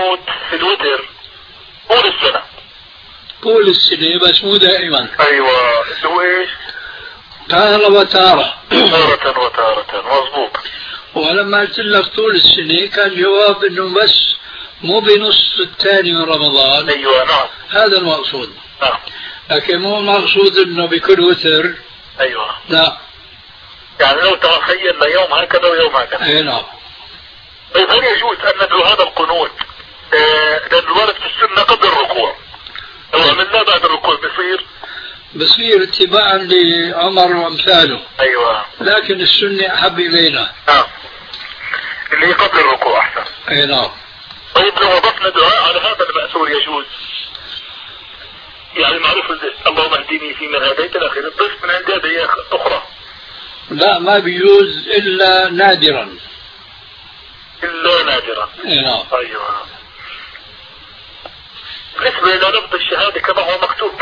القنوت في الوتر طول السنة. طول السنة بس مو دائما. ايوه اللي هو ايش؟ تارة وتارة. تارة وتارة مظبوط. ولما قلت لك طول السنة كان جواب انه بس مو بنص الثاني من رمضان. ايوه نعم. هذا المقصود. نعم. لكن مو المقصود انه بكل وتر. ايوه. لا. يعني لو تخيلنا يوم هكذا ويوم هكذا. اي نعم. طيب هل يجوز ان ندعو هذا القنوت لان الورد في السنة قبل الركوع؟ لو عملناه بعد الركوع بصير اتباعا لعمر وامثاله. ايوه. لكن السنة احب الينا. نعم. اللي قبل الركوع احسن. اي نعم. طيب لو اضفنا دعاء على هذا المأثور يجوز؟ يعني معروف اللهم اهدني فيمن هديت الى اخره، الضيف من عند هذه اخرى. لا ما بيجوز الا نادرا. الا نادرا. اي نعم. ايوه. بالنسبه الى لفظ الشهاده كما هو مكتوب